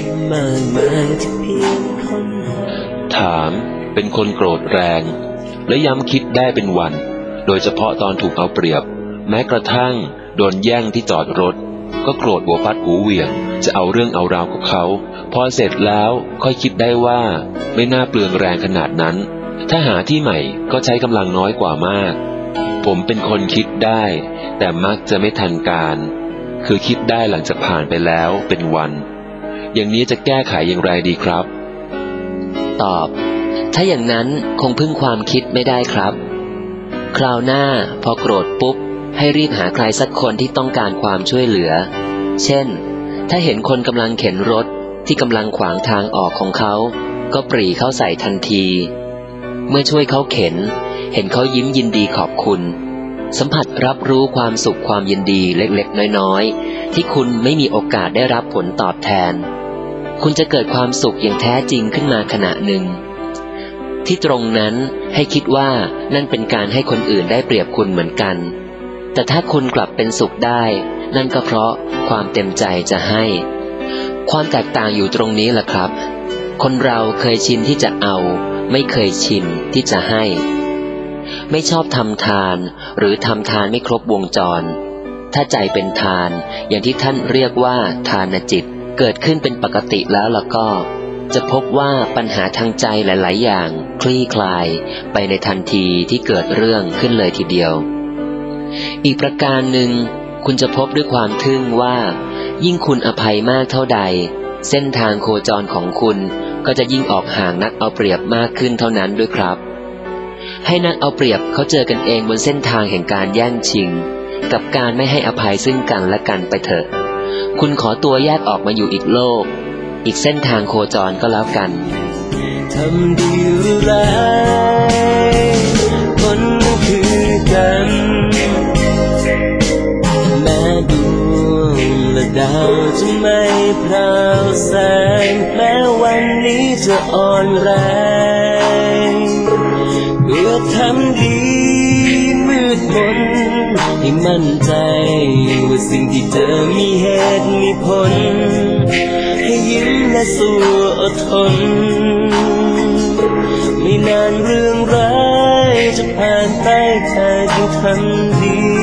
มากมายที่เพียงคนถามเป็นคนโกรธแรงและย้ำคิดได้เป็นวันโดยเฉพาะตอนถูกเอาเปรียบแม้กระทั่งโดนแย่งที่จอดรถก็โกรธหัวฟัดหูเหวี่ยงจะเอาเรื่องเอาราวกับเขาพอเสร็จแล้วค่อยคิดได้ว่าไม่น่าเปลืองแรงขนาดนั้นถ้าหาที่ใหม่ก็ใช้กำลังน้อยกว่ามากผมเป็นคนคิดได้แต่มักจะไม่ทันการคือคิดได้หลังจากผ่านไปแล้วเป็นวันอย่างนี้จะแก้ไขอย่างไรดีครับตอบถ้าอย่างนั้นคงพึ่งความคิดไม่ได้ครับคราวหน้าพอโกรธปุ๊บให้รีบหาใครสักคนที่ต้องการความช่วยเหลือเช่นถ้าเห็นคนกำลังเข็นรถที่กำลังขวางทางออกของเขาก็ปรีเข้าใส่ทันทีเมื่อช่วยเขาเข็นเห็นเขายิ้มยินดีขอบคุณสัมผัสรับรู้ความสุขความยินดีเล็กๆน้อยๆที่คุณไม่มีโอกาสได้รับผลตอบแทนคุณจะเกิดความสุขอย่างแท้จริงขึ้นมาขณะหนึ่งที่ตรงนั้นให้คิดว่านั่นเป็นการให้คนอื่นได้เปรียบคุณเหมือนกันแต่ถ้าคุณกลับเป็นสุขได้นั่นก็เพราะความเต็มใจจะให้ความแตกต่างอยู่ตรงนี้แหละครับคนเราเคยชินที่จะเอาไม่เคยชินที่จะให้ไม่ชอบทำทานหรือทำทานไม่ครบวงจรถ้าใจเป็นทานอย่างที่ท่านเรียกว่าทานจิตเกิดขึ้นเป็นปกติแล้วล่ะก็จะพบว่าปัญหาทางใจหลายๆอย่างคลี่คลายไปในทันทีที่เกิดเรื่องขึ้นเลยทีเดียวอีกประการหนึ่งคุณจะพบด้วยความทึ่งว่ายิ่งคุณอภัยมากเท่าใดเส้นทางโคจรของคุณก็จะยิ่งออกห่างนักเอาเปรียบมากขึ้นเท่านั้นด้วยครับให้นักเอาเปรียบเขาเจอกันเองบนเส้นทางแห่งการแย่งชิงกับการไม่ให้อภัยซึ่งกันและกันไปเถอะคุณขอตัวแยกออกมาอยู่อีกโลกอีกเส้นทางโคจรก็แล้วกันทำดีหรือร้ายคนก็คือกันแม้ดวงและดาวจะไม่พราวแสงแม้วันนี้จะอ่อนแรงเพื่อทำดีมืดมนให้มั่นใจว่าสิ่งที่เธอมีเหตุมีผลให้ยิ้มและสู้อดทนไม่นานเรื่องร้ายจะผ่านไปแค่เพียงทำดี